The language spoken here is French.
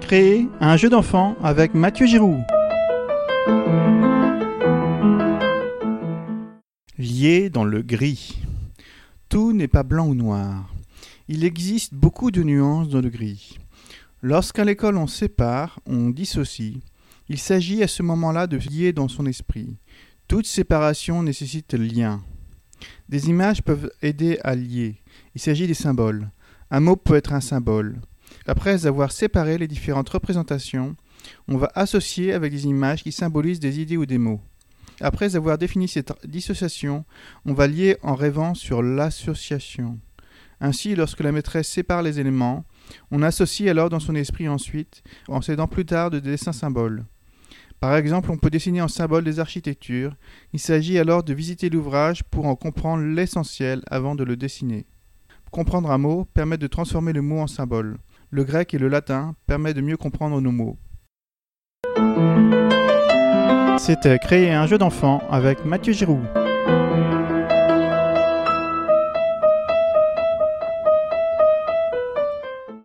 Créer un jeu d'enfant avec Mathieu Giroux. Lié dans le gris. Tout n'est pas blanc ou noir. Il existe beaucoup de nuances dans le gris. Lorsqu'à l'école on sépare, on dissocie, il s'agit à ce moment-là de lier dans son esprit. Toute séparation nécessite lien. Des images peuvent aider à lier. Il s'agit des symboles. Un mot peut être un symbole. Après avoir séparé les différentes représentations, on va associer avec des images qui symbolisent des idées ou des mots. Après avoir défini cette dissociation, on va lier en rêvant sur l'association. Ainsi, lorsque la maîtresse sépare les éléments, on associe alors dans son esprit ensuite, en s'aidant plus tard de dessins symboles. Par exemple, on peut dessiner en symbole des architectures. Il s'agit alors de visiter l'ouvrage pour en comprendre l'essentiel avant de le dessiner. Comprendre un mot permet de transformer le mot en symbole. Le grec et le latin permettent de mieux comprendre nos mots. C'était Créer un jeu d'enfant avec Mathieu Giroux.